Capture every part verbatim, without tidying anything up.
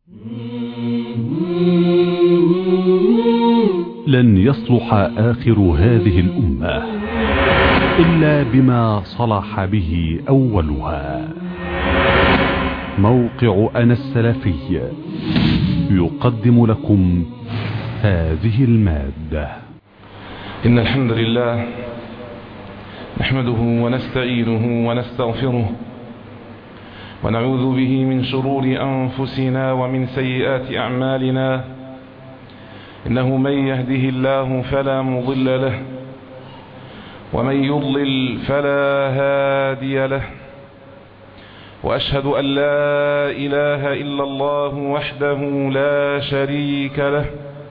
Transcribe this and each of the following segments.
لن يصلح آخر هذه الأمة إلا بما صلح به أولها. موقع أنا السلفي يقدم لكم هذه المادة. إن الحمد لله نحمده ونستعينه ونستغفره ونعوذ به من شرور أنفسنا ومن سيئات أعمالنا. إنه من يهده الله فلا مضل له ومن يضلل فلا هادي له، وأشهد أن لا إله إلا الله وحده لا شريك له،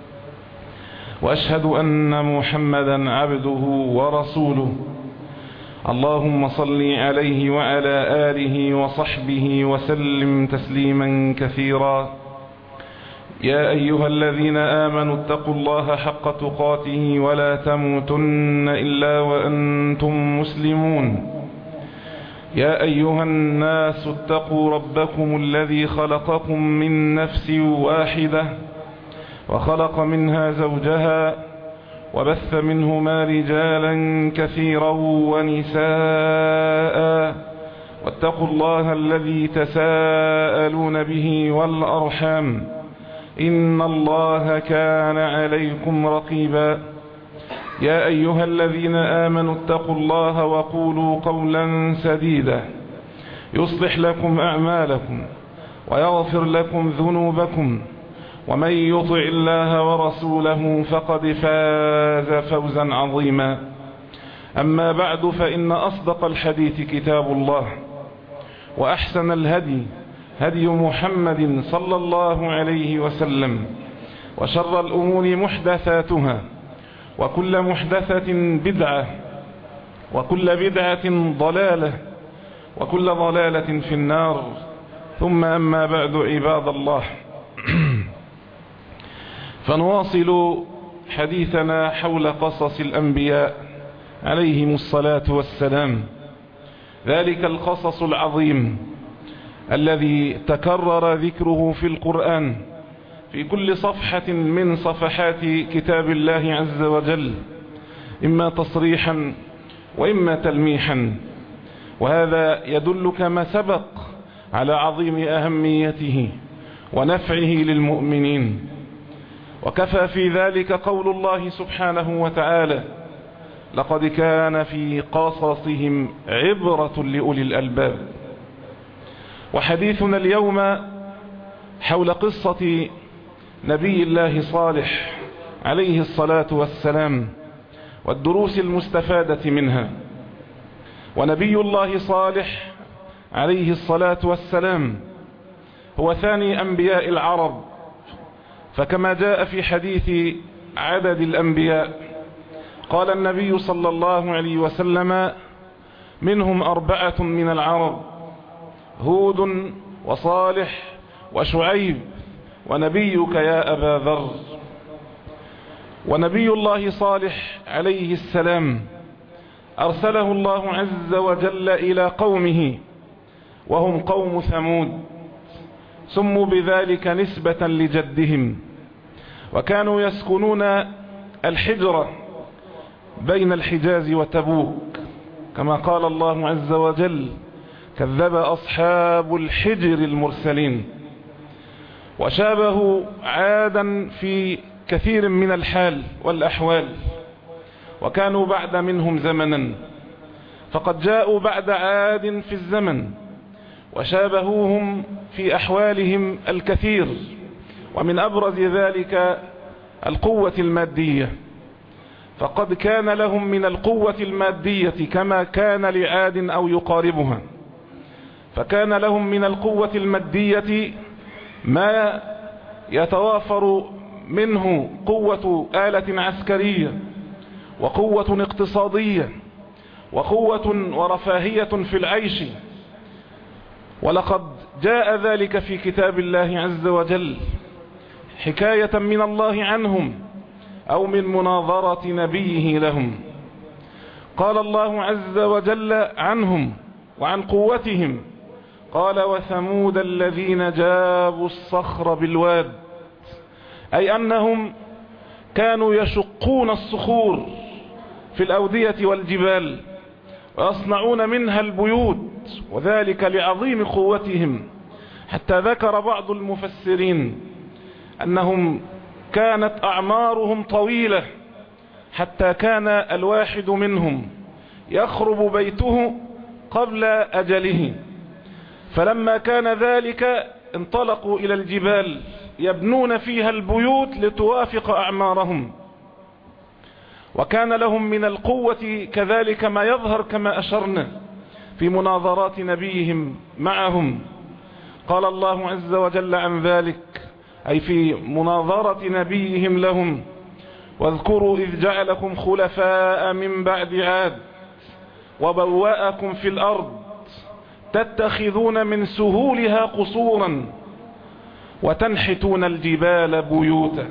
وأشهد أن محمدا عبده ورسوله. اللهم صل عليه وعلى آله وصحبه وسلم تسليما كثيرا. يا أيها الذين آمنوا اتقوا الله حق تقاته ولا تموتن إلا وأنتم مسلمون. يا أيها الناس اتقوا ربكم الذي خلقكم من نفس واحدة وخلق منها زوجها وبث منهما رجالا كثيرا ونساء، واتقوا الله الذي تساءلون به والأرحام إن الله كان عليكم رقيبا. يا أيها الذين آمنوا اتقوا الله وقولوا قولا سديدا يصلح لكم أعمالكم ويغفر لكم ذنوبكم، ومن يطع الله ورسوله فقد فاز فوزا عظيما. أما بعد، فإن أصدق الحديث كتاب الله، وأحسن الهدي هدي محمد صلى الله عليه وسلم، وشر الأمور محدثاتها، وكل محدثة بدعة، وكل بدعة ضلالة، وكل ضلالة في النار. ثم أما بعد، عباد الله، فنواصل حديثنا حول قصص الأنبياء عليهم الصلاة والسلام. ذلك القصص العظيم الذي تكرر ذكره في القرآن في كل صفحة من صفحات كتاب الله عز وجل، إما تصريحا وإما تلميحا، وهذا يدل كما سبق على عظيم أهميته ونفعه للمؤمنين. وكفى في ذلك قول الله سبحانه وتعالى: لقد كان في قصصهم عبرة لأولي الألباب. وحديثنا اليوم حول قصة نبي الله صالح عليه الصلاة والسلام والدروس المستفادة منها. ونبي الله صالح عليه الصلاة والسلام هو ثاني أنبياء العرب، فكما جاء في حديث عدد الأنبياء قال النبي صلى الله عليه وسلم: منهم أربعة من العرب، هود وصالح وشعيب ونبيك يا أبا ذر. ونبي الله صالح عليه السلام أرسله الله عز وجل إلى قومه، وهم قوم ثمود، سموا بذلك نسبة لجدهم، وكانوا يسكنون الحجرة بين الحجاز وتبوك، كما قال الله عز وجل: كذب أصحاب الحجر المرسلين. وشابهوا عادا في كثير من الحال والأحوال، وكانوا بعد منهم زمنا، فقد جاءوا بعد عاد في الزمن، وشابهوهم في أحوالهم الكثير، ومن أبرز ذلك القوة المادية، فقد كان لهم من القوة المادية كما كان لعاد أو يقاربها. فكان لهم من القوة المادية ما يتوافر منه قوة آلة عسكرية، وقوة اقتصادية، وقوة ورفاهية في العيش. ولقد جاء ذلك في كتاب الله عز وجل حكاية من الله عنهم أو من مناظرة نبيه لهم. قال الله عز وجل عنهم وعن قوتهم: قال وثمود الذين جابوا الصخر بالواد، أي أنهم كانوا يشقون الصخور في الأودية والجبال ويصنعون منها البيوت، وذلك لعظيم قوتهم، حتى ذكر بعض المفسرين أنهم كانت أعمارهم طويلة، حتى كان الواحد منهم يخرب بيته قبل أجله، فلما كان ذلك انطلقوا إلى الجبال يبنون فيها البيوت لتوافق أعمارهم. وكان لهم من القوة كذلك ما يظهر كما أشرنا في مناظرات نبيهم معهم. قال الله عز وجل عن ذلك، أي في مناظرة نبيهم لهم: واذكروا إذ جعلكم خلفاء من بعد عاد وبوأكم في الأرض تتخذون من سهولها قصورا وتنحتون الجبال بيوتا.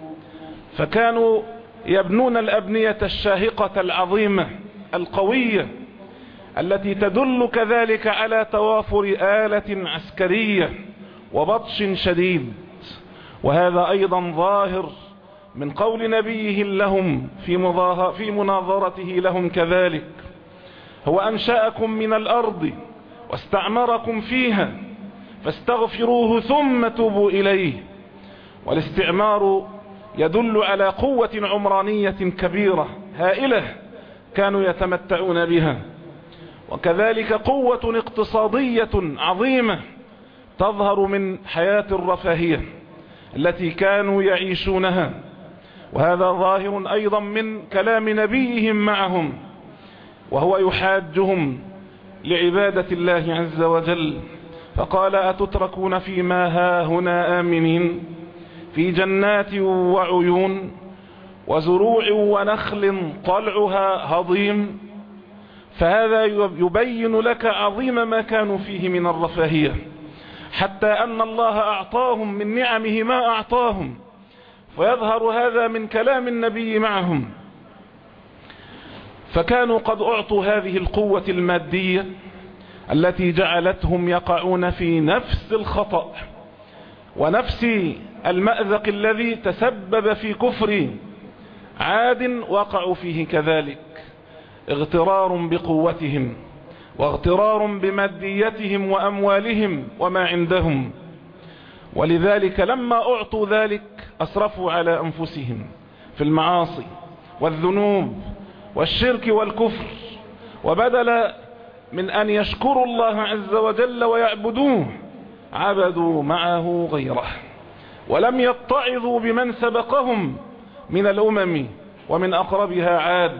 فكانوا يبنون الأبنية الشاهقة العظيمة القوية التي تدل كذلك على توافر آلة عسكرية وبطش شديد. وهذا أيضا ظاهر من قول نبيه لهم في, في مناظرته لهم كذلك: هو أنشأكم من الأرض واستعمركم فيها فاستغفروه ثم توبوا إليه. والاستعمار يدل على قوة عمرانية كبيرة هائلة كانوا يتمتعون بها، وكذلك قوة اقتصادية عظيمة تظهر من حياة الرفاهية التي كانوا يعيشونها. وهذا ظاهر أيضا من كلام نبيهم معهم وهو يحاجهم لعبادة الله عز وجل، فقال: أتتركون فيما هاهنا آمنين في جنات وعيون وزروع ونخل طلعها هضيم. فهذا يبين لك عظيم ما كانوا فيه من الرفاهية، حتى أن الله أعطاهم من نعمه ما أعطاهم، ويظهر هذا من كلام النبي معهم. فكانوا قد أعطوا هذه القوة المادية التي جعلتهم يقعون في نفس الخطأ ونفس المأزق الذي تسبب في كفر عاد وقعوا فيه كذلك: اغترار بقوتهم واغترار بماديتهم وأموالهم وما عندهم. ولذلك لما أعطوا ذلك أسرفوا على أنفسهم في المعاصي والذنوب والشرك والكفر، وبدل من أن يشكروا الله عز وجل ويعبدوه عبدوا معه غيره، ولم يتعظوا بمن سبقهم من الأمم ومن أقربها عاد.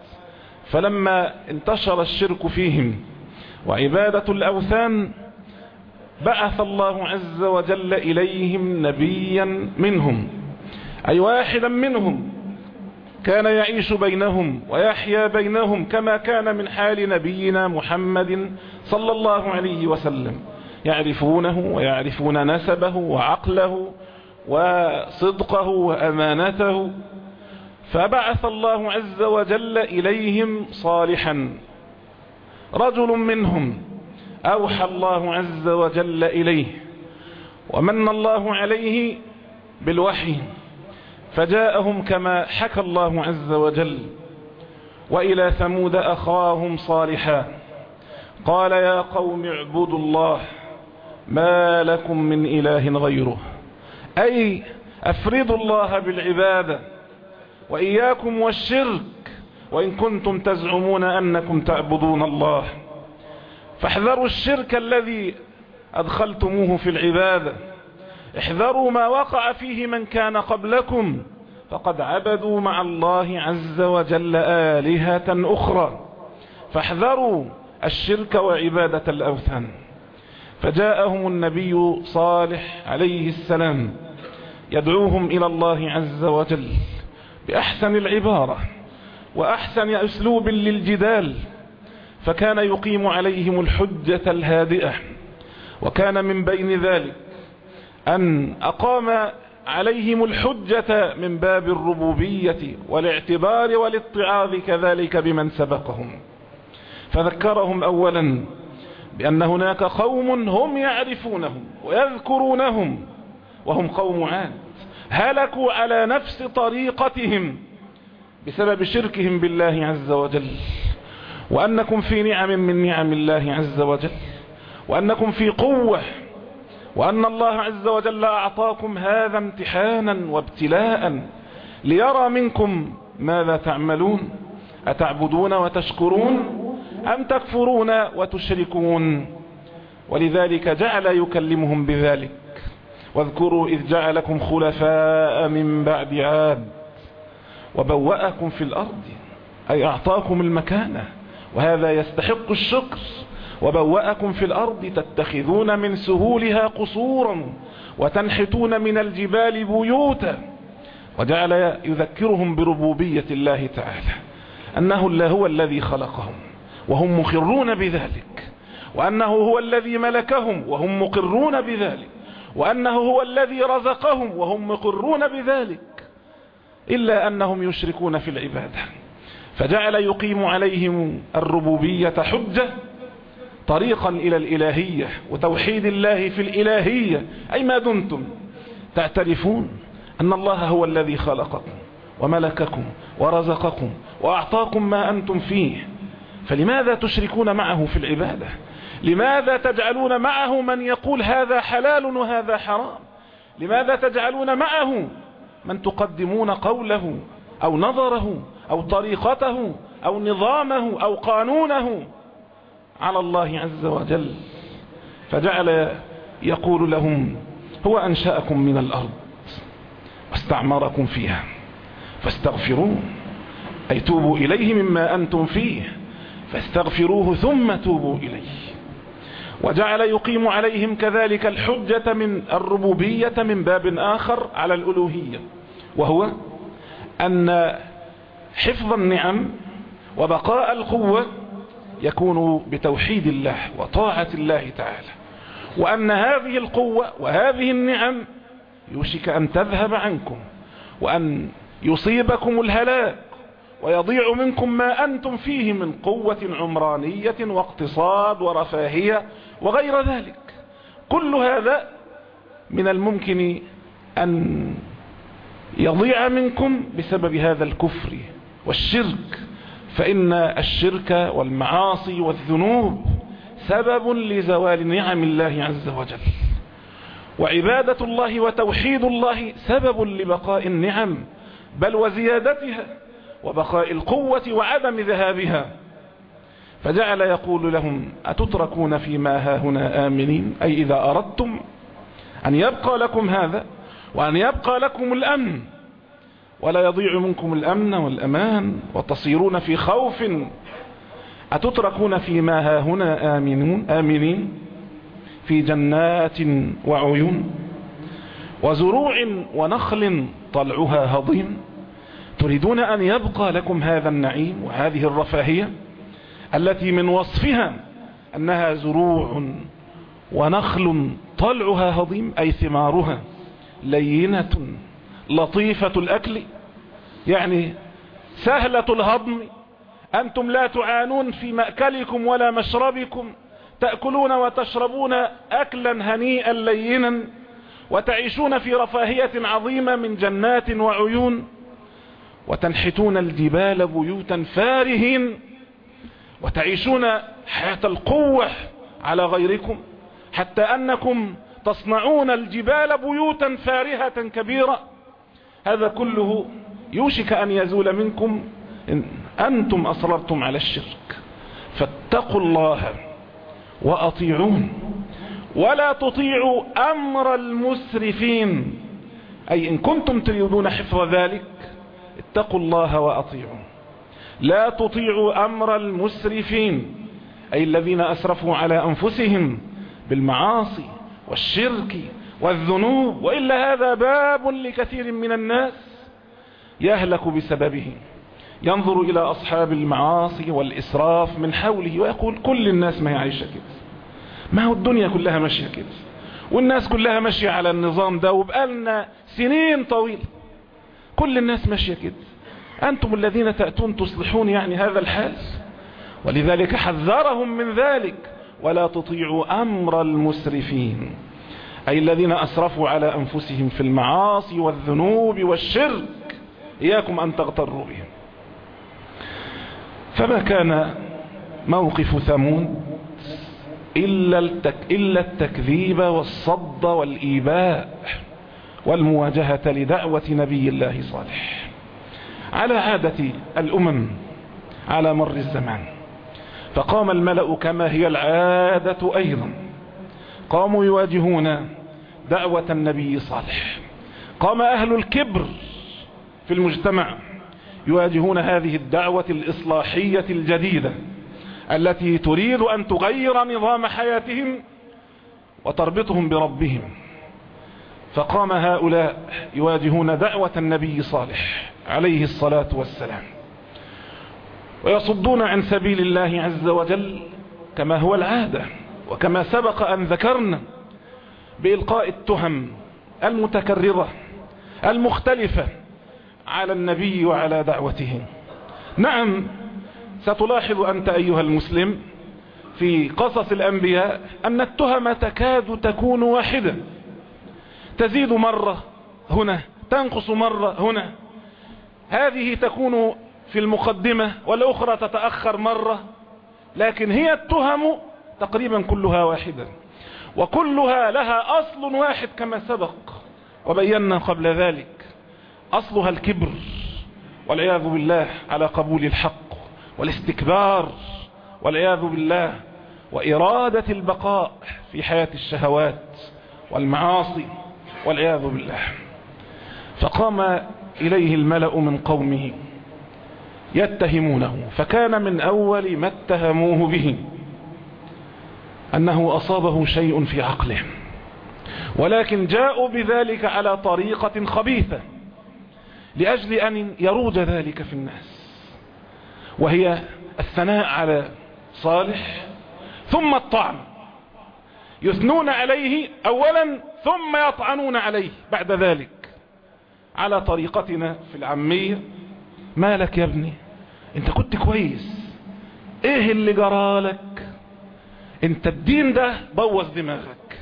فلما انتشر الشرك فيهم وعبادة الأوثان بعث الله عز وجل إليهم نبيا منهم، أي واحدا منهم كان يعيش بينهم ويحيا بينهم كما كان من حال نبينا محمد صلى الله عليه وسلم، يعرفونه ويعرفون نسبه وعقله وصدقه وأمانته. فبعث الله عز وجل إليهم صالحا، رجل منهم أوحى الله عز وجل إليه ومن الله عليه بالوحي، فجاءهم كما حكى الله عز وجل: وإلى ثمود أخاهم صالحا قال يا قوم اعبدوا الله ما لكم من إله غيره، أي أفردوا الله بالعبادة وإياكم والشرك وإن كنتم تزعمون أنكم تعبدون الله. فاحذروا الشرك الذي أدخلتموه في العبادة، احذروا ما وقع فيه من كان قبلكم، فقد عبدوا مع الله عز وجل آلهة أخرى، فاحذروا الشرك وعبادة الأوثان. فجاءهم النبي صالح عليه السلام يدعوهم إلى الله عز وجل بأحسن العبارة وأحسن أسلوب للجدال، فكان يقيم عليهم الحجة الهادئة. وكان من بين ذلك أن أقام عليهم الحجة من باب الربوبية والاعتبار والاتعاظ كذلك بمن سبقهم، فذكرهم أولا بأن هناك قوم هم يعرفونهم ويذكرونهم وهم قوم عاد هلكوا على نفس طريقتهم بسبب شركهم بالله عز وجل، وأنكم في نعم من نعم الله عز وجل، وأنكم في قوة، وأن الله عز وجل أعطاكم هذا امتحانا وابتلاء ليرى منكم ماذا تعملون، أتعبدون وتشكرون أم تكفرون وتشركون. ولذلك جعل يكلمهم بذلك: واذكروا إذ جعلكم خلفاء من بعد عاد وبوأكم في الأرض، أي أعطاكم المكانة، وهذا يستحق الشكر. وبوأكم في الأرض تتخذون من سهولها قصورا وتنحتون من الجبال بيوتا. وجعل يذكرهم بربوبية الله تعالى، أنه هو الذي خلقهم وهم مقرون بذلك، وأنه هو الذي ملكهم وهم مقرون بذلك، وأنه هو الذي رزقهم وهم مقرون بذلك، إلا أنهم يشركون في العبادة. فجعل يقيم عليهم الربوبية حجة طريقا إلى الإلهية وتوحيد الله في الإلهية، أي ما دمتم تعترفون أن الله هو الذي خلقكم وملككم ورزقكم وأعطاكم ما أنتم فيه، فلماذا تشركون معه في العبادة؟ لماذا تجعلون معه من يقول هذا حلال وهذا حرام؟ لماذا تجعلون معه من تقدمون قوله أو نظره أو طريقته أو نظامه أو قانونه على الله عز وجل؟ فجعل يقول لهم: هو أنشأكم من الأرض واستعمركم فيها فاستغفروه، أي توبوا إليه مما أنتم فيه فاستغفروه ثم توبوا إليه. وجعل يقيم عليهم كذلك الحجة من الربوبية من باب آخر على الألوهية، وهو أن حفظ النعم وبقاء القوة يكون بتوحيد الله وطاعة الله تعالى، وأن هذه القوة وهذه النعم يوشك أن تذهب عنكم وأن يصيبكم الهلاك ويضيع منكم ما أنتم فيه من قوة عمرانية واقتصاد ورفاهية وغير ذلك. كل هذا من الممكن أن يضيع منكم بسبب هذا الكفر والشرك، فإن الشرك والمعاصي والذنوب سبب لزوال نعم الله عز وجل، وعبادة الله وتوحيد الله سبب لبقاء النعم بل وزيادتها وبقاء القوة وعدم ذهابها. فجعل يقول لهم: أتتركون فيما هاهنا آمنين، أي إذا أردتم أن يبقى لكم هذا وأن يبقى لكم الأمن ولا يضيع منكم الأمن والأمان وتصيرون في خوف، أتتركون فيما هاهنا آمنون آمنين في جنات وعيون وزروع ونخل طلعها هضيم، تريدون أن يبقى لكم هذا النعيم وهذه الرفاهية التي من وصفها أنها زروع ونخل طلعها هضيم، أي ثمارها لينة لطيفة الأكل، يعني سهلة الهضم، أنتم لا تعانون في مأكلكم ولا مشربكم، تأكلون وتشربون أكلا هنيئا لينا وتعيشون في رفاهية عظيمة من جنات وعيون، وتنحتون الجبال بيوتا فارهين وتعيشون حياة القوة على غيركم، حتى أنكم تصنعون الجبال بيوتا فارهة كبيرة. هذا كله يوشك أن يزول منكم إن أنتم أصررتم على الشرك. فاتقوا الله وأطيعون ولا تطيعوا أمر المسرفين، أي إن كنتم تريدون حفظ ذلك اتقوا الله وأطيعوا. لا تطيعوا أمر المسرفين، أي الذين أسرفوا على أنفسهم بالمعاصي والشرك والذنوب، وإلا هذا باب لكثير من الناس يهلك بسببه. ينظر إلى أصحاب المعاصي والإسراف من حوله ويقول: كل الناس ما يعيش كده، ما هو الدنيا كلها ماشية كده، والناس كلها ماشية على النظام ده، وبقالنا سنين طويلة كل الناس ماشية كده، أنتم الذين تأتون تصلحون يعني هذا الحال. ولذلك حذرهم من ذلك ولا تطيعوا أمر المسرفين، أي الذين أسرفوا على أنفسهم في المعاصي والذنوب والشرك، إياكم أن تغتروا بهم. فما كان موقف ثمود إلا, التك إلا التكذيب والصد والإيباء والمواجهة لدعوة نبي الله صالح، على عادة الأمم على مر الزمان. فقام الملأ كما هي العادة أيضا، قاموا يواجهون دعوة النبي صالح. قام أهل الكبر في المجتمع يواجهون هذه الدعوة الإصلاحية الجديدة التي تريد أن تغير نظام حياتهم وتربطهم بربهم. فقام هؤلاء يواجهون دعوة النبي صالح عليه الصلاة والسلام، ويصدون عن سبيل الله عز وجل كما هو العادة، وكما سبق أن ذكرنا، بإلقاء التهم المتكررة المختلفة على النبي وعلى دعوته. نعم، ستلاحظ أنت أيها المسلم في قصص الأنبياء أن التهم تكاد تكون واحدة، تزيد مرة هنا، تنقص مرة هنا، هذه تكون في المقدمة والأخرى تتأخر مرة، لكن هي التهم تقريبا كلها واحدة، وكلها لها أصل واحد كما سبق وبينا قبل ذلك. أصلها الكبر والعياذ بالله على قبول الحق، والاستكبار والعياذ بالله، وإرادة البقاء في حياة الشهوات والمعاصي والعياذ بالله. فقام إليه الملأ من قومه يتهمونه، فكان من أول ما اتهموه به أنه أصابه شيء في عقله، ولكن جاءوا بذلك على طريقة خبيثة لأجل أن يروج ذلك في الناس، وهي الثناء على صالح ثم الطعن، يثنون عليه أولا ثم يطعنون عليه بعد ذلك، على طريقتنا في العامية: مالك يا ابني، انت كنت كويس، ايه اللي جرالك، انت الدين ده بوظ دماغك.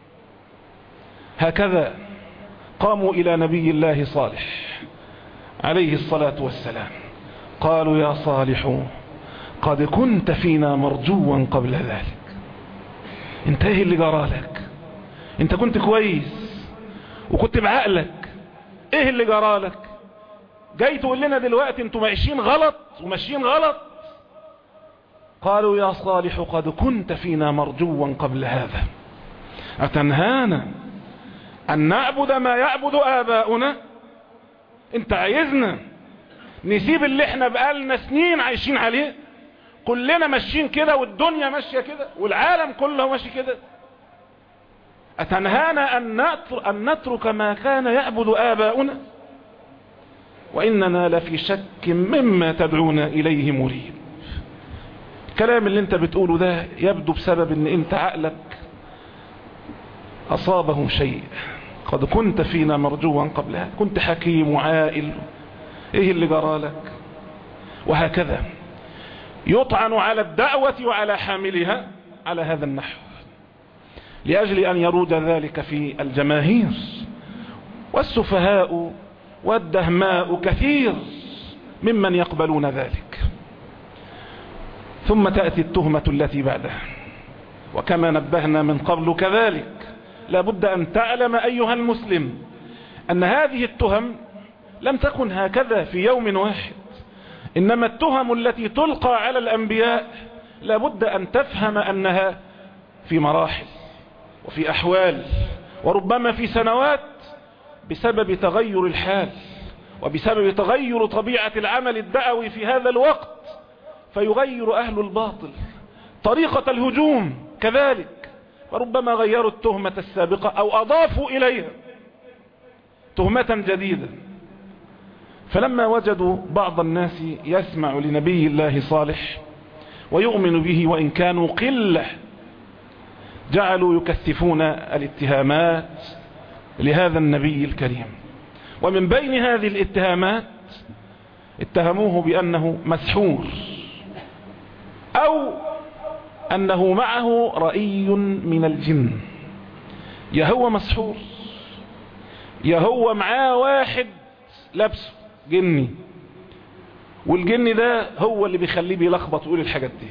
هكذا قاموا إلى نبي الله صالح عليه الصلاة والسلام، قالوا: يا صالح قد كنت فينا مرجوا قبل ذلك، انت ايه اللي جرالك، انت كنت كويس وكنت بعقلك، ايه اللي جرالك، جاي تقول لنا دلوقتي انتوا ماشيين غلط وماشيين غلط؟ قالوا: يا صالح قد كنت فينا مرجوا قبل هذا، أتنهانا أن نعبد ما يعبد آباؤنا؟ انت عايزنا نسيب اللي احنا بقالنا سنين عايشين عليه؟ كلنا ماشيين كده، والدنيا ماشية كده، والعالم كله ماشي كده. أتنهانا أن نترك ما كان يعبد آباؤنا؟ وإننا لفي شك مما تدعون إليه مريب. الكلام اللي انت بتقوله ده يبدو بسبب ان انت عقلك أصابه شيء. قد كنت فينا مرجوا قبل هذا، كنت حكيم وعائل، ايه اللي جرالك؟ وهكذا يطعن على الدعوة وعلى حاملها على هذا النحو، لأجل أن يروج ذلك في الجماهير. والسفهاء والدهماء كثير ممن يقبلون ذلك. ثم تأتي التهمة التي بعدها، وكما نبهنا من قبل كذلك لابد أن تعلم أيها المسلم أن هذه التهم لم تكن هكذا في يوم واحد، إنما التهم التي تلقى على الأنبياء لابد أن تفهم أنها في مراحل وفي أحوال، وربما في سنوات، بسبب تغير الحال وبسبب تغير طبيعة العمل الدعوي في هذا الوقت، فيغير أهل الباطل طريقة الهجوم كذلك، وربما غيروا التهمة السابقة أو أضافوا إليها تهمة جديدة. فلما وجدوا بعض الناس يسمع لنبي الله صالح ويؤمن به وإن كانوا قلة، جعلوا يكثفون الاتهامات لهذا النبي الكريم. ومن بين هذه الاتهامات اتهموه بأنه مسحور، أو أنه معه رأي من الجن، يا هو مسحور يا هو معاه واحد لابسه جني، والجن ده هو اللي بيخليه بيلخبط ويقول الحاجات دي.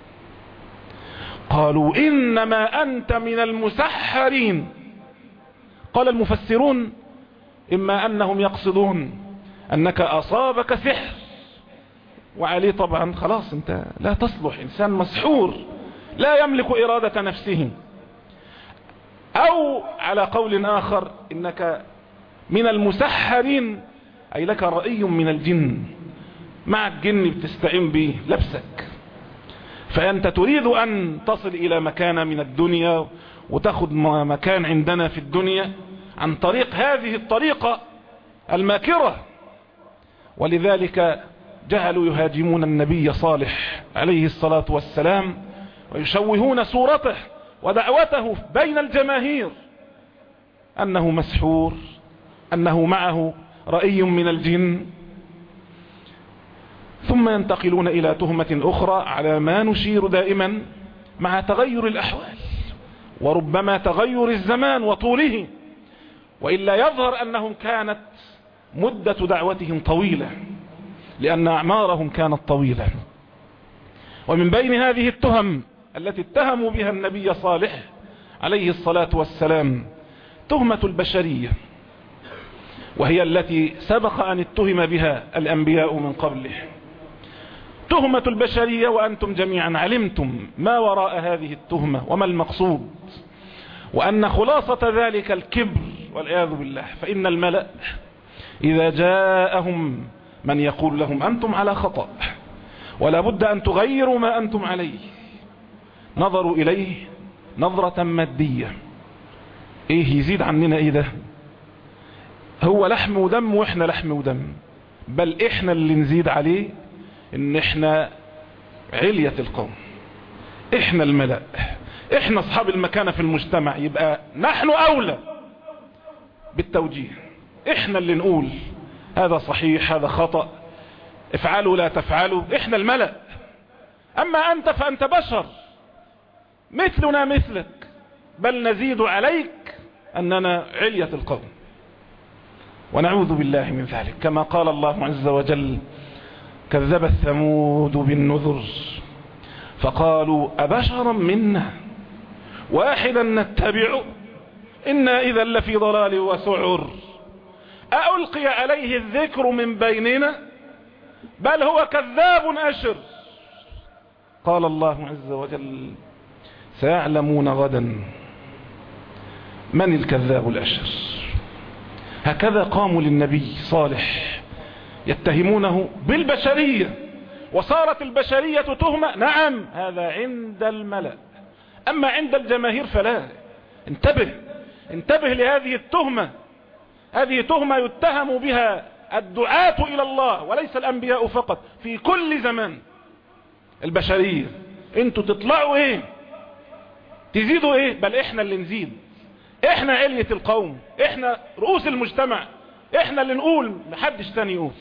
قالوا إنما أنت من المسحرين. قال المفسرون إما أنهم يقصدون أنك أصابك سحر وعليه طبعا خلاص أنت لا تصلح، إنسان مسحور لا يملك إرادة نفسه، أو على قول آخر إنك من المسحرين أي لك رأي من الجن، مع الجن بتستعين به لبسك، فأنت تريد أن تصل إلى مكان من الدنيا وتأخذ مكان عندنا في الدنيا عن طريق هذه الطريقة الماكرة. ولذلك جعلوا يهاجمون النبي صالح عليه الصلاة والسلام ويشوهون صورته ودعوته بين الجماهير أنه مسحور، أنه معه رأي من الجن، ثم ينتقلون إلى تهمة أخرى على ما نشير دائما مع تغير الأحوال وربما تغير الزمان وطوله، وإلا يظهر أنهم كانت مدة دعوتهم طويلة لأن أعمارهم كانت طويلة. ومن بين هذه التهم التي اتهموا بها النبي صالح عليه الصلاة والسلام تهمة البشرية، وهي التي سبق أن اتهم بها الأنبياء من قبله. تهمة البشرية وأنتم جميعا علمتم ما وراء هذه التهمة وما المقصود، وأن خلاصة ذلك الكبر والعياذ بالله. فإن الملأ إذا جاءهم من يقول لهم أنتم على خطأ ولا بد أن تغيروا ما أنتم عليه، نظروا إليه نظرة مادية، إيه يزيد عننا إيه ده، هو لحم ودم وإحنا لحم ودم، بل إحنا اللي نزيد عليه إن إحنا علية القوم، إحنا الملأ، إحنا أصحاب المكانة في المجتمع، يبقى نحن أولى بالتوجيه، إحنا اللي نقول هذا صحيح هذا خطأ، افعلوا لا تفعلوا، إحنا الملأ. أما أنت فأنت بشر مثلنا مثلك، بل نزيد عليك أننا علية القوم، ونعوذ بالله من ذلك. كما قال الله عز وجل كذبت ثمود بالنذر فقالوا أبشرا منا واحدا نتبعه إنا إذا لفي ضلال وسعر ألقي عليه الذكر من بيننا بل هو كذاب أشر. قال الله عز وجل سيعلمون غدا من الكذاب الأشر. هكذا قاموا للنبي صالح يتهمونه بالبشرية، وصارت البشرية تهمة. نعم هذا عند الملأ، أما عند الجماهير فلا. انتبه انتبه لهذه التهمة، هذه تهمة يتهم بها الدعاة إلى الله وليس الأنبياء فقط، في كل زمان. البشرية انتوا تطلعوا ايه تزيدوا ايه، بل احنا اللي نزيد، احنا علية القوم، احنا رؤوس المجتمع، احنا اللي نقول محدش تاني يقول.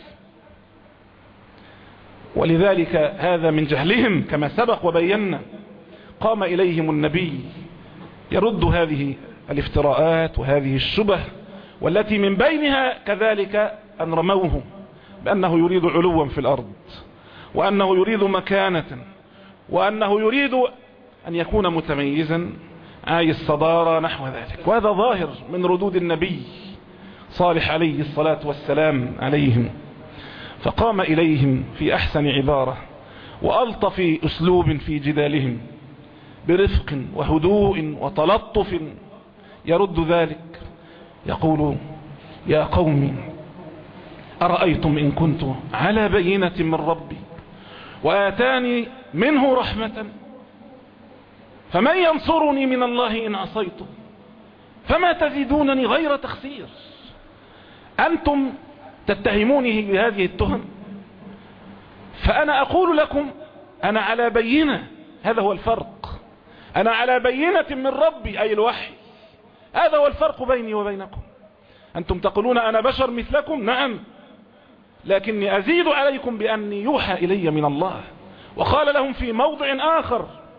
ولذلك هذا من جهلهم كما سبق وبينا. قام إليهم النبي يرد هذه الافتراءات وهذه الشبه، والتي من بينها كذلك أن رموه بأنه يريد علوا في الأرض، وأنه يريد مكانة، وأنه يريد أن يكون متميزا عايز صدارة نحو ذلك. وهذا ظاهر من ردود النبي صالح عليه الصلاة والسلام عليهم. فقام إليهم في أحسن عبارة وألطف أسلوب في جدالهم برفق وهدوء وتلطف يرد ذلك، يقول يا قوم أرأيتم إن كنت على بينة من ربي وآتاني منه رحمة فمن ينصرني من الله إن عصيته فما تزيدونني غير تخسير. أنتم تتهمونه بهذه التهم، فأنا أقول لكم أنا على بينة، هذا هو الفرق، أنا على بينة من ربي أي الوحي، هذا هو الفرق بيني وبينكم. أنتم تقولون أنا بشر مثلكم، نعم، لكني أزيد عليكم بأني يوحى إلي من الله. وقال لهم في موضع آخر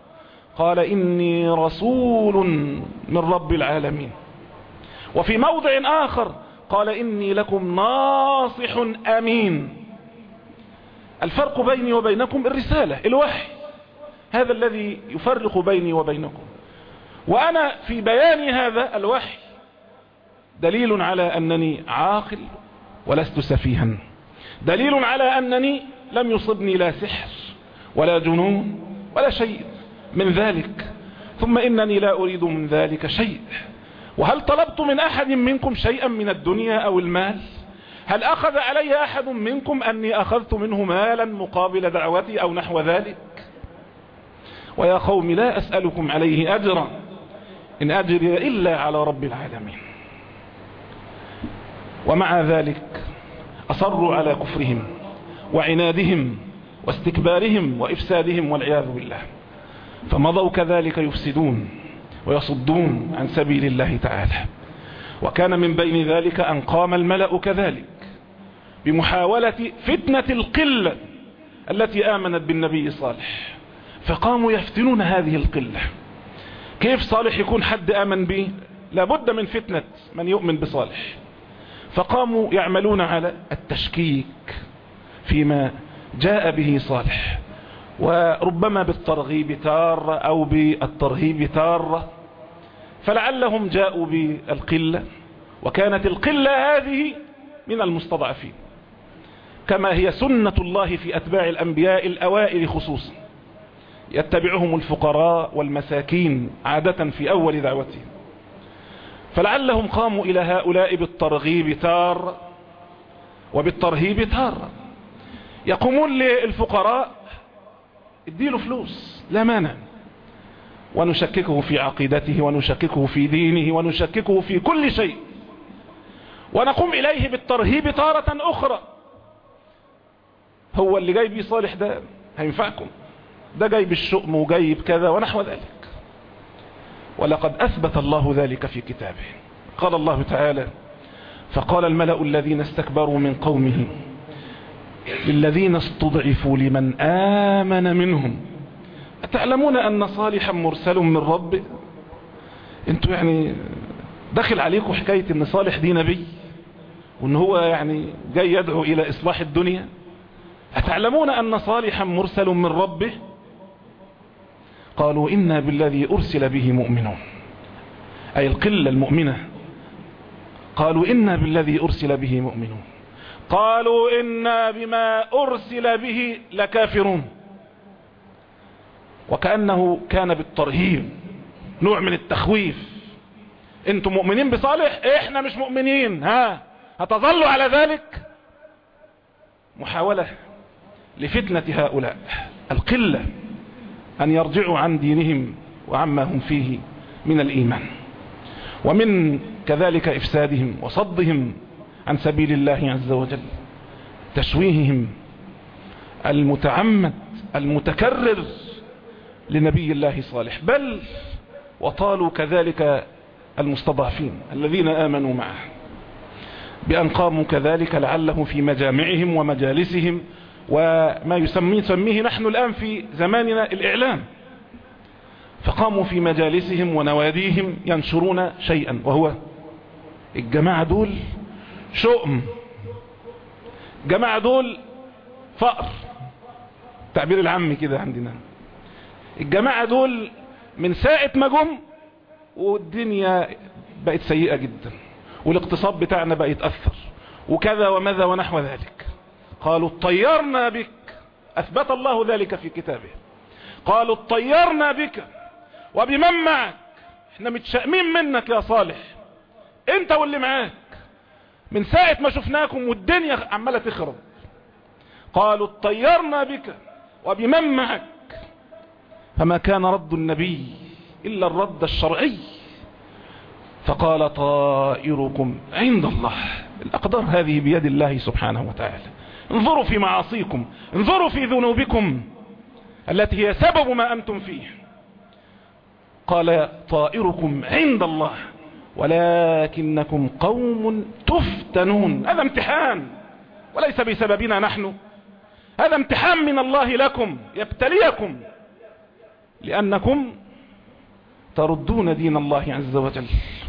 قال إني رسول من رب العالمين. وفي موضع آخر قال إني لكم ناصح أمين. الفرق بيني وبينكم الرسالة، الوحي، هذا الذي يفرق بيني وبينكم. وأنا في بيان هذا الوحي دليل على أنني عاقل ولست سفيها، دليل على أنني لم يصبني لا سحر ولا جنون ولا شيء من ذلك. ثم إنني لا أريد من ذلك شيء. وهل طلبت من أحد منكم شيئا من الدنيا أو المال؟ هل أخذ علي أحد منكم أني أخذت منه مالا مقابل دعوتي أو نحو ذلك؟ ويا قوم لا أسألكم عليه أجرا إن أجري إلا على رب العالمين. ومع ذلك أصروا على كفرهم وعنادهم واستكبارهم وإفسادهم والعياذ بالله، فمضوا كذلك يفسدون ويصدون عن سبيل الله تعالى. وكان من بين ذلك أن قام الملأ كذلك بمحاولة فتنة القلة التي آمنت بالنبي صالح، فقاموا يفتنون هذه القلة. كيف صالح يكون حد آمن به؟ لابد من فتنة من يؤمن بصالح. فقاموا يعملون على التشكيك فيما جاء به صالح، وربما بالترغيب تارة أو بالترهيب تارة، فلعلهم جاءوا بالقلة، وكانت القلة هذه من المستضعفين، كما هي سنة الله في أتباع الأنبياء الأوائل خصوصا، يتبعهم الفقراء والمساكين عادة في أول دعوتهم. فلعلهم قاموا إلى هؤلاء بالترغيب تارة وبالترهيب تارة. يقومون للفقراء اديله فلوس لا مانع، ونشككه في عقيدته ونشككه في دينه ونشككه في كل شيء. ونقوم إليه بالترهيب تارة أخرى، هو اللي جاي بيه صالح ده هينفعكم، ده جاي بالشؤم وجاي بكذا ونحو ذلك. ولقد أثبت الله ذلك في كتابه. قال الله تعالى: فقال الملأ الذين استكبروا من قومه للذين استضعفوا لمن آمن منهم أتعلمون أن صالحا مرسل من ربه؟ انتوا يعني دخل عليكم حكاية ان صالح دي نبي وان هو يعني جاي يدعو الى اصلاح الدنيا؟ أتعلمون أن صالحا مرسل من ربه؟ قالوا إنا بالذي أرسل به مؤمنون، أي القلة المؤمنة. قالوا إنا بالذي أرسل به مؤمنون. قالوا إنا بما أرسل به لكافرون. وكأنه كان بالترهيب، نوع من التخويف. انتم مؤمنين بصالح، احنا مش مؤمنين، ها هتظلوا على ذلك؟ محاولة لفتنة هؤلاء القلة أن يرجعوا عن دينهم وعما هم فيه من الإيمان، ومن كذلك إفسادهم وصدهم عن سبيل الله عز وجل، تشويههم المتعمد المتكرر لنبي الله صالح، بل وطالوا كذلك المستضعفين الذين آمنوا معه بأن قاموا كذلك لعله في مجامعهم ومجالسهم وما يسميه نحن الآن في زماننا الإعلام، فقاموا في مجالسهم ونواديهم ينشرون شيئا، وهو الجماعة دول شؤم، الجماعة دول فقر، تعبير العام كده عندنا، الجماعة دول من ساعة ما جم والدنيا بقت سيئة جدا والاقتصاد بتاعنا بقى يتأثر وكذا وماذا ونحو ذلك. قالوا اطيرنا بك، أثبت الله ذلك في كتابه. قالوا اطيرنا بك وبمن معك، احنا متشائمين منك يا صالح انت واللي معاك، من ساعة ما شفناكم والدنيا عمالة تخرب. قالوا اطيرنا بك وبمن معك. فما كان رد النبي إلا الرد الشرعي، فقال طائركم عند الله، الأقدار هذه بيد الله سبحانه وتعالى، انظروا في معاصيكم، انظروا في ذنوبكم التي هي سبب ما أنتم فيه. قال طائركم عند الله ولكنكم قوم تفتنون. هذا امتحان وليس بسببنا نحن، هذا امتحان من الله لكم يبتليكم، لأنكم تردون دين الله عز وجل.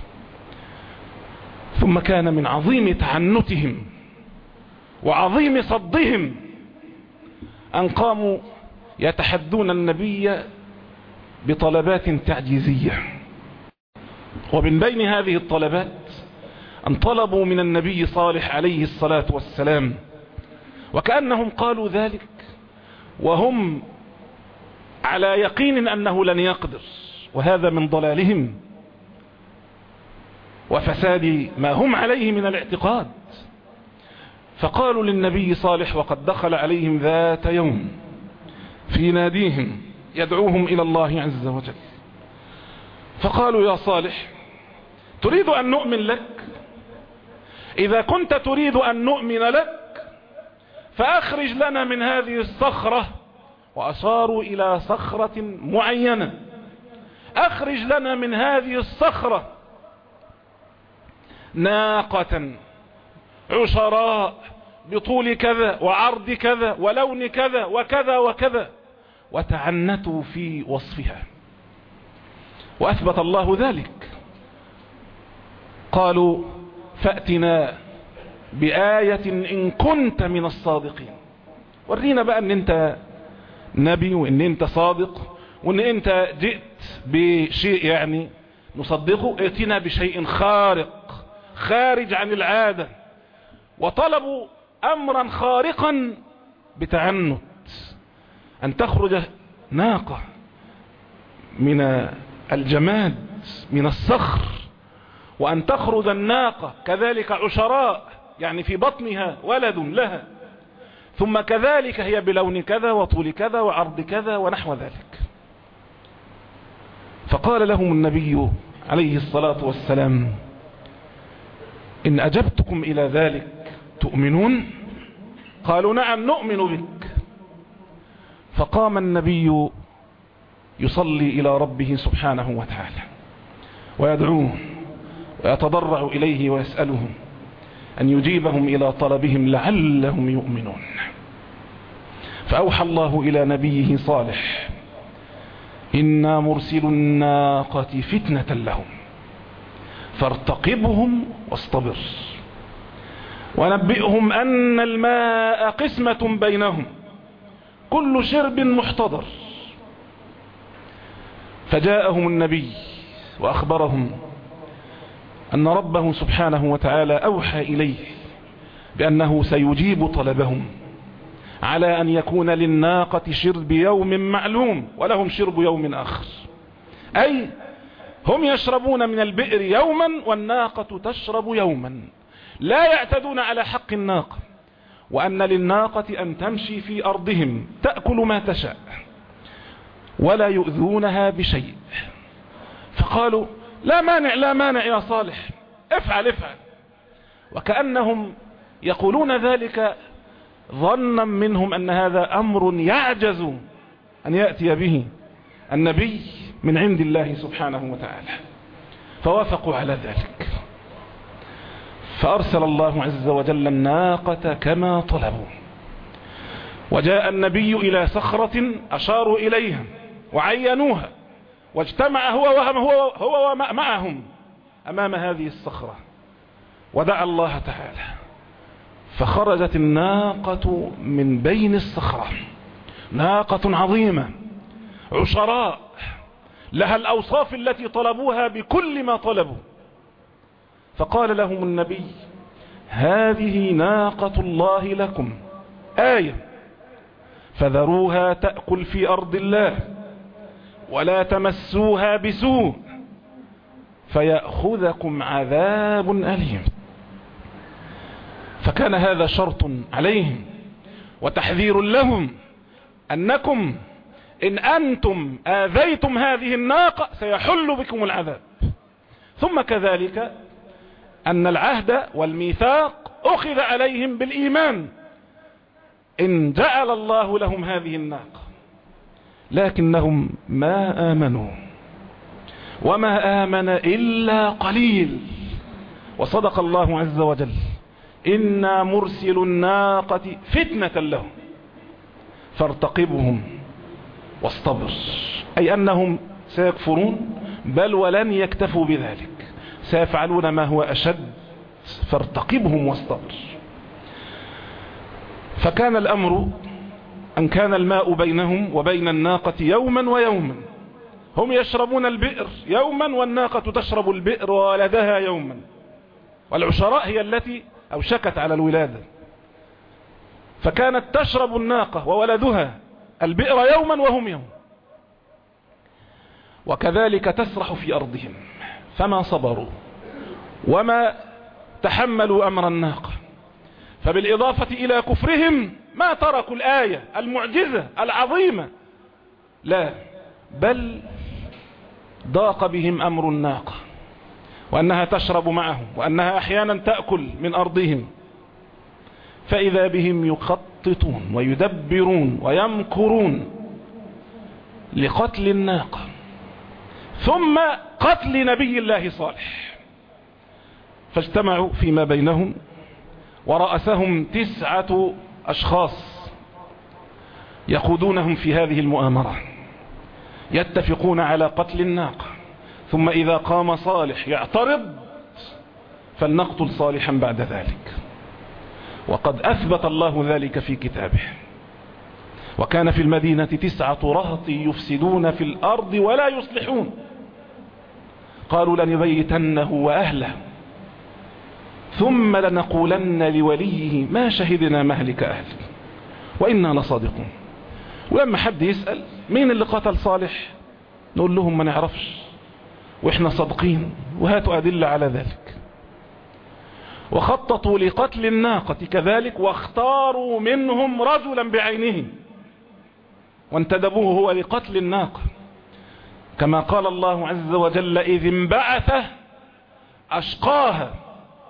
ثم كان من عظيم تعنتهم وعظيم صدهم أن قاموا يتحدون النبي بطلبات تعجيزية. ومن بين هذه الطلبات أن طلبوا من النبي صالح عليه الصلاة والسلام، وكأنهم قالوا ذلك وهم على يقين أنه لن يقدر، وهذا من ضلالهم وفساد ما هم عليه من الاعتقاد. فقالوا للنبي صالح وقد دخل عليهم ذات يوم في ناديهم يدعوهم إلى الله عز وجل، فقالوا يا صالح تريد أن نؤمن لك؟ إذا كنت تريد أن نؤمن لك فأخرج لنا من هذه الصخرة، وأشاروا إلى صخرة معينة، أخرج لنا من هذه الصخرة ناقة عشراء بطول كذا وعرض كذا ولون كذا وكذا وكذا، وتعنتوا في وصفها، وأثبت الله ذلك. قالوا فأتنا بآية إن كنت من الصادقين، ورينا بقى ان انت نبي وان انت صادق وان انت جئت بشيء يعني نصدقه، ائتنا بشيء خارق خارج عن العادة. وطلبوا امرا خارقا بتعنت، ان تخرج ناقة من الجماد من الصخر، وان تخرج الناقة كذلك عشراء يعني في بطنها ولد لها، ثم كذلك هي بلون كذا وطول كذا وعرض كذا ونحو ذلك. فقال لهم النبي عليه الصلاة والسلام إن أجبتكم إلى ذلك تؤمنون؟ قالوا نعم نؤمن بك. فقام النبي يصلي إلى ربه سبحانه وتعالى ويدعوه ويتضرع إليه ويسأله أن يجيبهم إلى طلبهم لعلهم يؤمنون. فأوحى الله إلى نبيه صالح إنا مرسل الناقة فتنة لهم فارتقبهم واصطبر ونبئهم أن الماء قسمة بينهم كل شرب محتضر. فجاءهم النبي وأخبرهم أن ربه سبحانه وتعالى أوحى إليه بأنه سيجيب طلبهم على أن يكون للناقة شرب يوم معلوم ولهم شرب يوم آخر، أي هم يشربون من البئر يوما والناقة تشرب يوما، لا يعتدون على حق الناقة، وأن للناقة أن تمشي في أرضهم تأكل ما تشاء ولا يؤذونها بشيء. فقالوا لا مانع لا مانع يا صالح، افعل افعل، وكأنهم يقولون ذلك ظنا منهم أن هذا أمر يعجز أن يأتي به النبي من عند الله سبحانه وتعالى. فوافقوا على ذلك، فأرسل الله عز وجل الناقة كما طلبوا، وجاء النبي إلى صخرة أشاروا إليها وعينوها، واجتمع هو وهو هو معهم أمام هذه الصخرة، ودعا الله تعالى، فخرجت الناقة من بين الصخرة، ناقة عظيمة عشراء لها الأوصاف التي طلبوها بكل ما طلبوا. فقال لهم النبي هذه ناقة الله لكم آية فذروها تأكل في أرض الله ولا تمسوها بسوء فيأخذكم عذاب أليم. فكان هذا شرط عليهم وتحذير لهم أنكم إن أنتم آذيتم هذه الناقة سيحل بكم العذاب. ثم كذلك أن العهد والميثاق أخذ عليهم بالإيمان إن جعل الله لهم هذه الناقة، لكنهم ما آمنوا، وما آمن إلا قليل. وصدق الله عز وجل إنا مرسل الناقة فتنة لهم فارتقبهم واصطبر، أي أنهم سيكفرون بل ولن يكتفوا بذلك، سيفعلون ما هو أشد، فارتقبهم واصطبر. فكان الأمر أن كان الماء بينهم وبين الناقة يوما ويوما، هم يشربون البئر يوما والناقة تشرب البئر وولدها يوما، والعشراء هي التي أوشكت على الولادة، فكانت تشرب الناقة وولدها البئر يوما وهم يوم، وكذلك تسرح في أرضهم، فما صبروا وما تحملوا أمر الناقة. فبالإضافة إلى كفرهم ما تركوا الآية المعجزة العظيمة، لا، بل ضاق بهم أمر الناقة، وأنها تشرب معهم، وأنها أحيانا تأكل من أرضهم، فإذا بهم يخططون ويدبرون ويمكرون لقتل الناقة، ثم قتل نبي الله صالح. فاجتمعوا فيما بينهم، ورأسهم تسعة أشخاص يقودونهم في هذه المؤامرة، يتفقون على قتل الناقة، ثم إذا قام صالح يعترض فلنقتل صالحا بعد ذلك. وقد أثبت الله ذلك في كتابه. وكان في المدينة تسعة رهط يفسدون في الأرض ولا يصلحون، قالوا لنبيتنه وأهله ثم لنقولن لوليه ما شهدنا مهلك أهله وإنا لصادقون. ولما حد يسأل مين اللي قتل صالح، نقول لهم ما نعرفش وإحنا صادقين، وهاتوا أدلة على ذلك. وخططوا لقتل الناقة كذلك، واختاروا منهم رجلا بعينه وانتدبوه هو لقتل الناقة، كما قال الله عز وجل إذ انبعث أشقاها،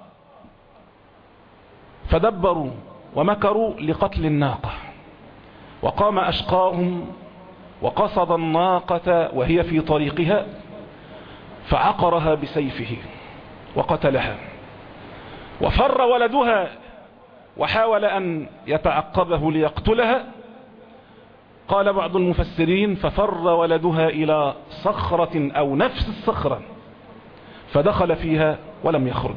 فدبروا ومكروا لقتل الناقة. وقام أشقاهم وقصد الناقة وهي في طريقها فعقرها بسيفه وقتلها، وفر ولدها وحاول أن يتعقبه ليقتلها. قال بعض المفسرين ففر ولدها إلى صخرة أو نفس الصخرة فدخل فيها ولم يخرج.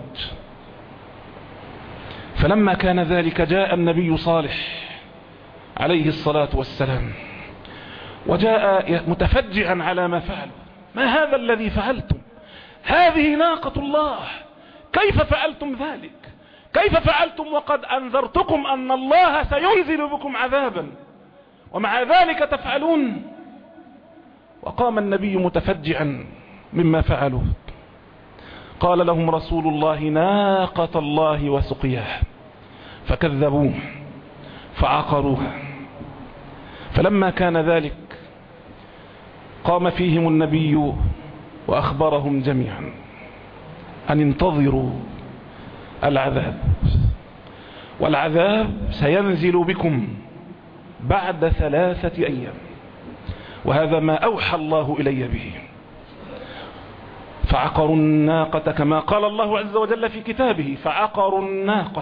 فلما كان ذلك جاء النبي صالح عليه الصلاة والسلام، وجاء متفجعا على ما فعل. ما هذا الذي فعلتم؟ هذه ناقة الله، كيف فعلتم ذلك؟ كيف فعلتم وقد أنذرتكم أن الله سينزل بكم عذابا ومع ذلك تفعلون؟ وقام النبي متفجعا مما فعلوا. قال لهم رسول الله ناقة الله وسقياها، فكذبوه فعقروها. فلما كان ذلك قام فيهم النبي وأخبرهم جميعا أن انتظروا العذاب، والعذاب سينزل بكم بعد ثلاثة أيام، وهذا ما أوحى الله إلي به. فعقروا الناقة كما قال الله عز وجل في كتابه فعقروا الناقة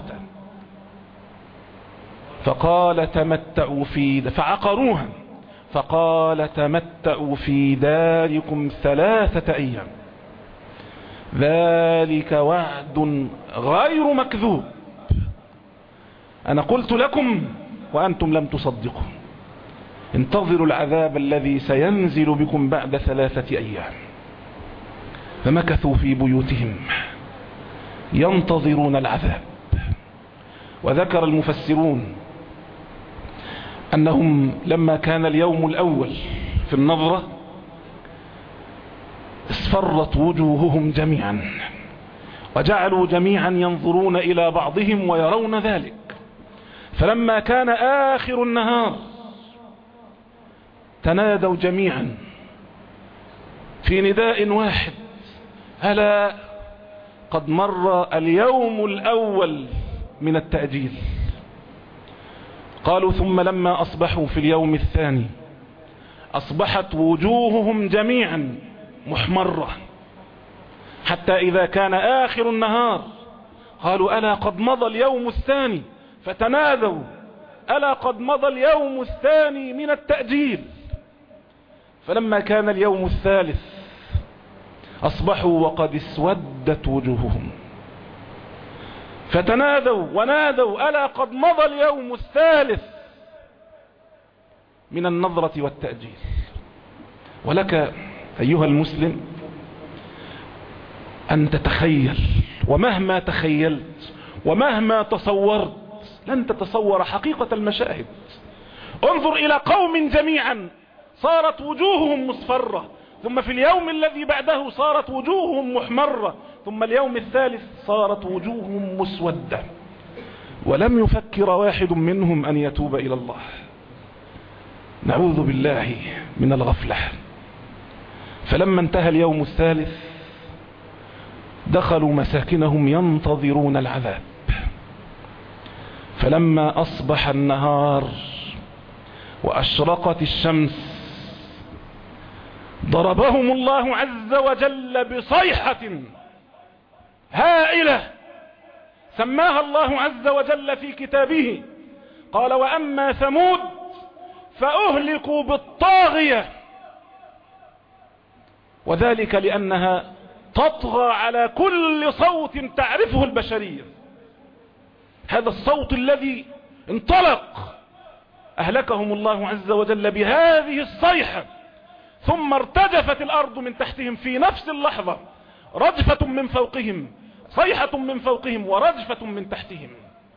فقال تمتعوا في فعقروها فقال تمتعوا في داركم ثلاثة أيام ذلك وعد غير مكذوب. أنا قلت لكم وأنتم لم تصدقوا، انتظروا العذاب الذي سينزل بكم بعد ثلاثة أيام. فمكثوا في بيوتهم ينتظرون العذاب. وذكر المفسرون أنهم لما كان اليوم الأول في النظرة اصفرت وجوههم جميعا، وجعلوا جميعا ينظرون إلى بعضهم ويرون ذلك. فلما كان آخر النهار تنادوا جميعا في نداء واحد ألا قد مر اليوم الأول من التأجيل. قالوا ثم لما أصبحوا في اليوم الثاني أصبحت وجوههم جميعا محمرة، حتى إذا كان آخر النهار قالوا ألا قد مضى اليوم الثاني، فتنادوا ألا قد مضى اليوم الثاني من التأجيل. فلما كان اليوم الثالث أصبحوا وقد اسودت وجوههم، فتنادوا ونادوا ألا قد مضى اليوم الثالث من النظرة والتأجيل. ولك أيها المسلم أن تتخيل، ومهما تخيلت ومهما تصورت لن تتصور حقيقة المشاهد. انظر إلى قوم جميعا صارت وجوههم مصفرة، ثم في اليوم الذي بعده صارت وجوههم محمرة، ثم اليوم الثالث صارت وجوههم مسودة، ولم يفكر واحد منهم أن يتوب إلى الله. نعوذ بالله من الغفلة. فلما انتهى اليوم الثالث دخلوا مساكنهم ينتظرون العذاب. فلما أصبح النهار وأشرقت الشمس ضربهم الله عز وجل بصيحة هائلة سماها الله عز وجل في كتابه، قال وأما ثمود فأهلكوا بالطاغية، وذلك لأنها تطغى على كل صوت تعرفه البشرية. هذا الصوت الذي انطلق أهلكهم الله عز وجل بهذه الصيحة، ثم ارتجفت الأرض من تحتهم في نفس اللحظة، رجفة من فوقهم، صيحة من فوقهم ورجفة من تحتهم،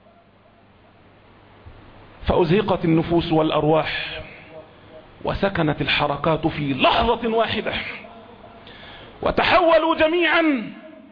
فأزهقت النفوس والأرواح وسكنت الحركات في لحظة واحدة، وتحولوا جميعا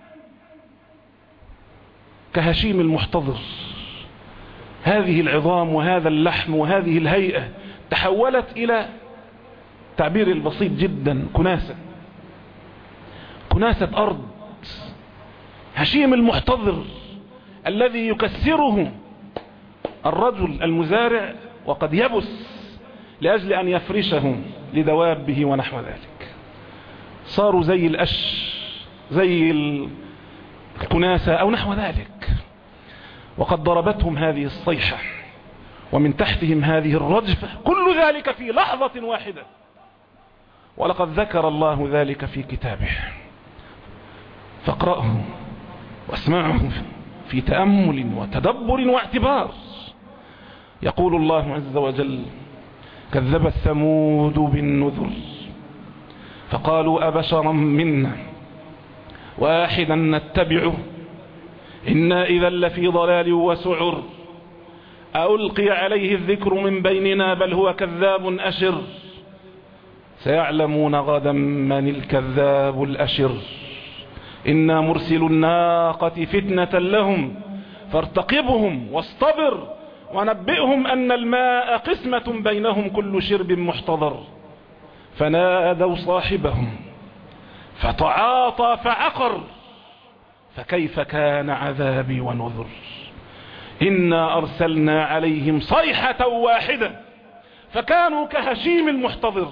كهشيم المحتضر. هذه العظام وهذا اللحم وهذه الهيئة تحولت إلى تعبير البسيط جدا كناسة، كناسة أرض. هشيم المحتضر الذي يكسره الرجل المزارع وقد يبس لأجل أن يفرشه لدوابه ونحو ذلك، صاروا زي الأش، زي الكناسة أو نحو ذلك. وقد ضربتهم هذه الصيحة ومن تحتهم هذه الرجفة، كل ذلك في لحظة واحدة. ولقد ذكر الله ذلك في كتابه، فاقرأه واسمعه في تأمل وتدبر واعتبار. يقول الله عز وجل كذبت ثمود بالنذر فقالوا أبشرا منا واحدا نتبعه إنا إذا لفي ضلال وسعر ألقي عليه الذكر من بيننا بل هو كذاب أشر سيعلمون غدا من الكذاب الأشر إنا مرسل الناقة فتنة لهم فارتقبهم واصطبر ونبئهم أن الماء قسمة بينهم كل شرب محتضر فنادوا صاحبهم فتعاطى فعقر فكيف كان عذابي ونذر إنا أرسلنا عليهم صيحة واحدة فكانوا كهشيم المحتضر.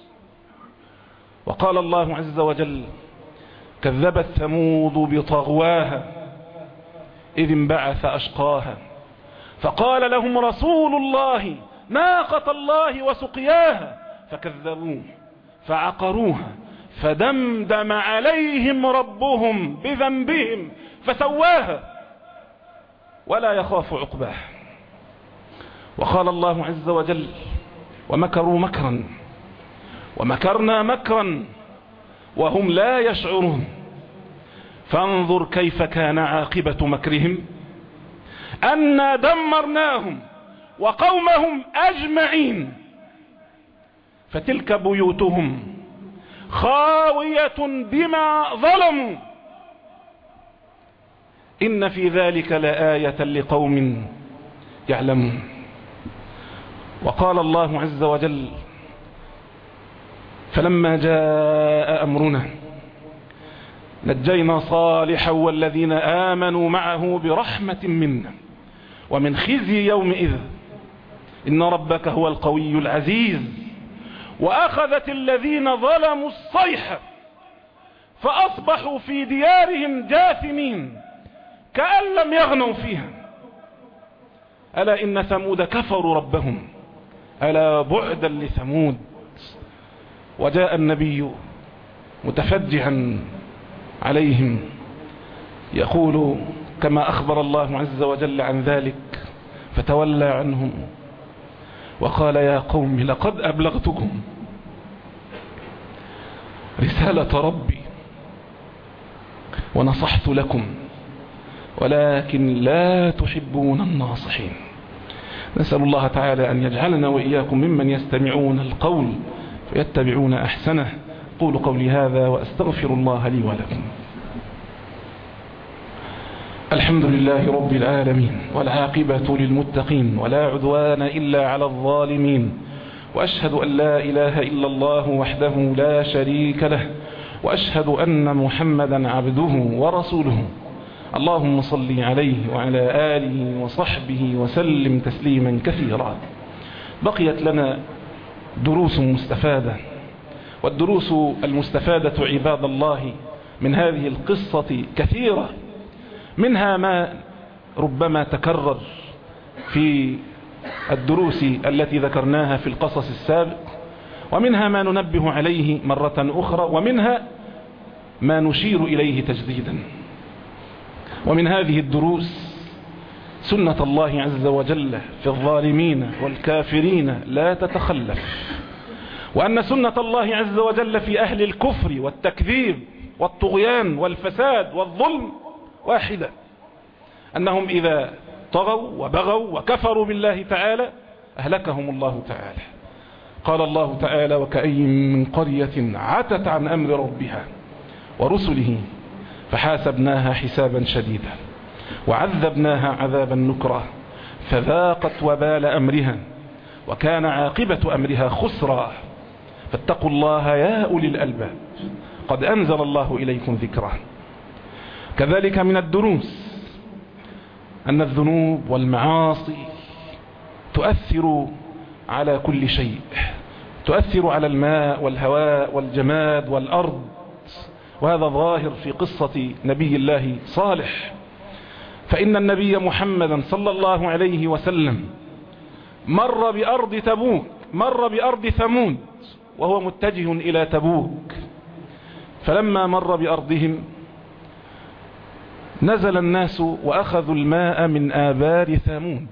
وقال الله عز وجل كذبت ثمود بطغواها إذ انبعث أشقاها فقال لهم رسول الله ناقة الله وسقياها فكذبوه فعقروها فدمدم عليهم ربهم بذنبهم فسواها ولا يخاف عقباه. وقال الله عز وجل ومكروا مكرا ومكرنا مكرا وهم لا يشعرون فانظر كيف كان عاقبة مكرهم أنا دمرناهم وقومهم أجمعين فتلك بيوتهم خاوية بما ظلموا إن في ذلك لآية لقوم يعلمون. وقال الله عز وجل فلما جاء أمرنا نجينا صالحا والذين آمنوا معه برحمة منا ومن خزي يومئذ إن ربك هو القوي العزيز وأخذت الذين ظلموا الصيحة فأصبحوا في ديارهم جاثمين كأن لم يغنوا فيها ألا إن ثمود كفروا ربهم ألا بعدا لثمود. وجاء النبي متفجعا عليهم يقول كما أخبر الله عز وجل عن ذلك فتولى عنهم وقال يا قوم لقد أبلغتكم رسالة ربي ونصحت لكم ولكن لا تحبون الناصحين. نسأل الله تعالى أن يجعلنا وإياكم ممن يستمعون القول فيتبعون أحسنه. قول قولي هذا وأستغفر الله لي ولكم. الحمد لله رب العالمين والعاقبة للمتقين ولا عدوان إلا على الظالمين، وأشهد أن لا إله إلا الله وحده لا شريك له، وأشهد أن محمدا عبده ورسوله. اللهم صل عليه وعلى آله وصحبه وسلم تسليما كثيرا. بقيت لنا دروس مستفادة، والدروس المستفادة عباد الله من هذه القصة كثيرة، منها ما ربما تكرر في الدروس التي ذكرناها في القصص السابق، ومنها ما ننبه عليه مرة أخرى، ومنها ما نشير إليه تجديدا. ومن هذه الدروس سنة الله عز وجل في الظالمين والكافرين لا تتخلف، وأن سنة الله عز وجل في أهل الكفر والتكذيب والطغيان والفساد والظلم واحدة، أنهم إذا طغوا وبغوا وكفروا بالله تعالى أهلكهم الله تعالى. قال الله تعالى وكأي من قرية عتت عن أمر ربها ورسله فحاسبناها حسابا شديدا وعذبناها عذابا نكرا فذاقت وبال أمرها وكان عاقبة أمرها خسرا فاتقوا الله يا أولي الألباب قد أنزل الله إليكم ذكرا. كذلك من الدروس أن الذنوب والمعاصي تؤثر على كل شيء، تؤثر على الماء والهواء والجماد والأرض، وهذا ظاهر في قصة نبي الله صالح. فإن النبي محمدا صلى الله عليه وسلم مر بأرض تبوك، مر بأرض ثمود وهو متجه إلى تبوك، فلما مر بأرضهم نزل الناس وأخذوا الماء من آبار ثمود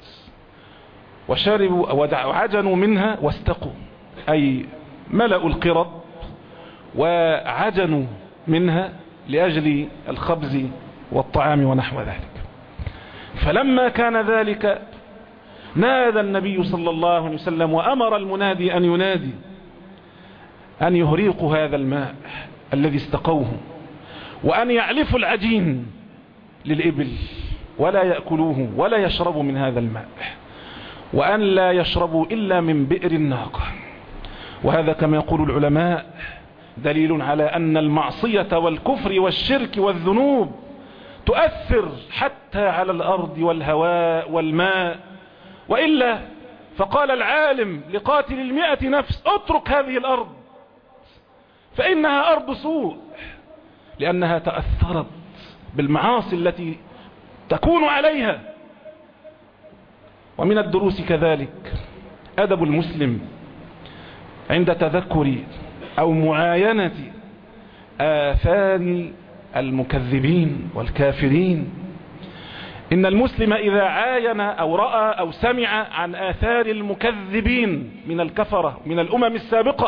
وشربوا وعجنوا منها واستقوا، أي ملأوا القرب وعجنوا منها لأجل الخبز والطعام ونحو ذلك. فلما كان ذلك نادى النبي صلى الله عليه وسلم وأمر المنادي أن ينادي أن يهريقوا هذا الماء الذي استقوه، وأن يعلفوا العجين للإبل ولا يأكلوه ولا يشربوا من هذا الماء، وأن لا يشربوا إلا من بئر الناقة. وهذا كما يقول العلماء دليل على أن المعصية والكفر والشرك والذنوب تؤثر حتى على الأرض والهواء والماء. وإلا فقال العالم لقاتل المئة نفس اترك هذه الأرض فإنها أرض سوء، لأنها تأثرت بالمعاصي التي تكون عليها. ومن الدروس كذلك أدب المسلم عند تذكر أو معاينة آثار المكذبين والكافرين. إن المسلم إذا عاين أو رأى أو سمع عن آثار المكذبين من الكفرة من الأمم السابقة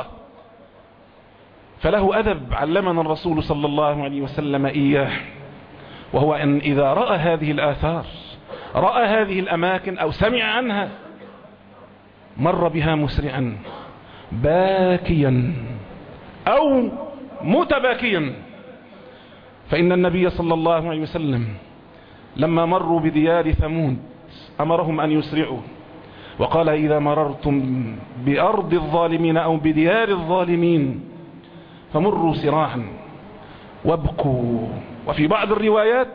فله أدب علمنا الرسول صلى الله عليه وسلم إياه، وهو أن إذا رأى هذه الآثار، رأى هذه الأماكن أو سمع عنها، مر بها مسرعا باكيا أو متباكيا. فإن النبي صلى الله عليه وسلم لما مروا بديار ثمود أمرهم أن يسرعوا، وقال إذا مررتم بأرض الظالمين أو بديار الظالمين فمروا سراعا وابكوا. وفي بعض الروايات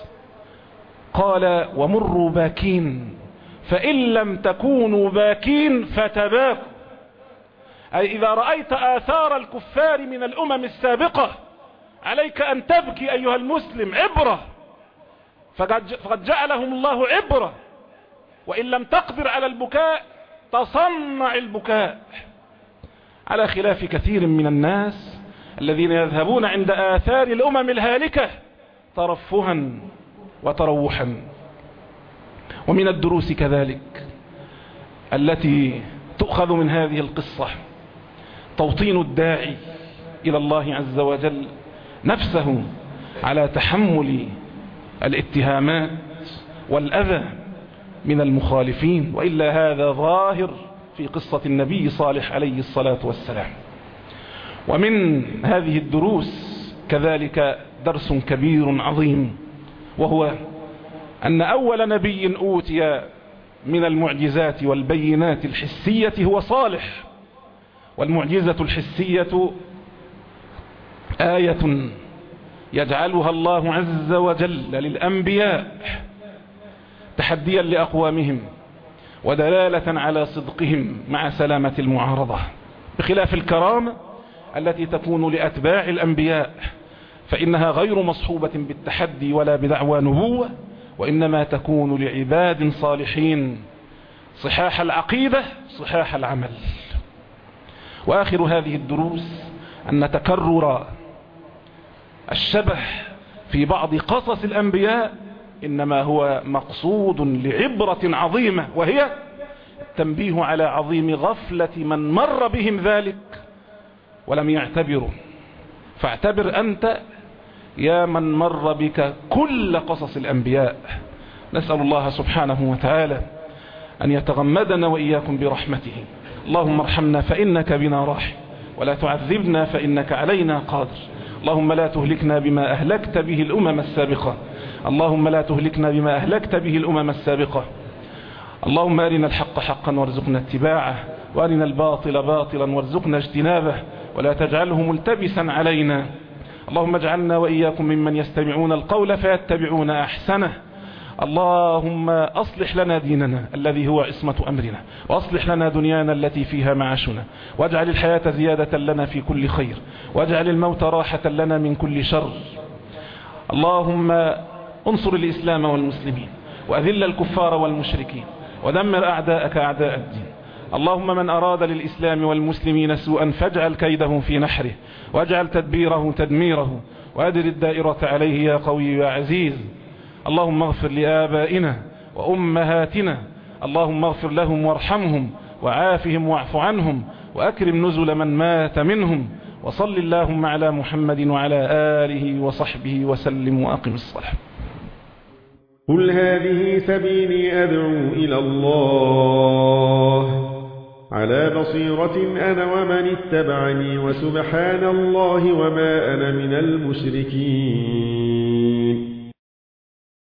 قال ومروا باكين فإن لم تكونوا باكين فتباكوا، أي إذا رأيت آثار الكفار من الأمم السابقة عليك أن تبكي أيها المسلم عبرة، فقد جعلهم الله عبرة. وإن لم تقدر على البكاء تصنع البكاء، على خلاف كثير من الناس الذين يذهبون عند آثار الأمم الهالكة ترفها وتروحا. ومن الدروس كذلك التي تؤخذ من هذه القصة توطين الداعي إلى الله عز وجل نفسه على تحمل الاتهامات والأذى من المخالفين، وإلا هذا ظاهر في قصة النبي صالح عليه الصلاة والسلام. ومن هذه الدروس كذلك درس كبير عظيم، وهو أن أول نبي أوتي من المعجزات والبينات الحسية هو صالح. والمعجزة الحسية آية يجعلها الله عز وجل للأنبياء تحديا لأقوامهم ودلالة على صدقهم مع سلامة المعارضة، بخلاف الكرامة التي تكون لأتباع الأنبياء، فإنها غير مصحوبة بالتحدي ولا بدعوى نبوة، وإنما تكون لعباد صالحين صحاح العقيدة صحاح العمل. وآخر هذه الدروس أن تكرر الشبه في بعض قصص الأنبياء إنما هو مقصود لعبرة عظيمة، وهي التنبيه على عظيم غفلة من مر بهم ذلك ولم يعتبروا. فاعتبر أنت يا من مر بك كل قصص الأنبياء. نسأل الله سبحانه وتعالى أن يتغمدنا وإياكم برحمته. اللهم ارحمنا فإنك بنا راحم، ولا تعذبنا فإنك علينا قادر. اللهم لا تهلكنا بما أهلكت به الأمم السابقة اللهم لا تهلكنا بما أهلكت به الأمم السابقة اللهم أرنا الحق حقا وارزقنا اتباعه، وأرنا الباطل باطلا وارزقنا اجتنابه، ولا تجعله ملتبسا علينا. اللهم اجعلنا وإياكم ممن يستمعون القول فيتبعون أحسنه. اللهم أصلح لنا ديننا الذي هو عصمة أمرنا، وأصلح لنا دنيانا التي فيها معاشنا، واجعل الحياة زيادة لنا في كل خير، واجعل الموت راحة لنا من كل شر. اللهم انصر الإسلام والمسلمين، وأذل الكفار والمشركين، ودمر أعداءك أعداء الدين. اللهم من أراد للإسلام والمسلمين سوءا فاجعل كيده في نحره، واجعل تدبيره تدميره، وأدر الدائرة عليه يا قوي يا عزيز. اللهم اغفر لآبائنا وأمهاتنا، اللهم اغفر لهم وارحمهم وعافهم واعف عنهم، وأكرم نزل من مات منهم. وصل اللهم على محمد وعلى آله وصحبه وسلم، وأقم الصلاة. قل هذه سبيلي أدعو إلى الله على بصيرة أنا ومن اتبعني، وسبحان الله وما أنا من المشركين.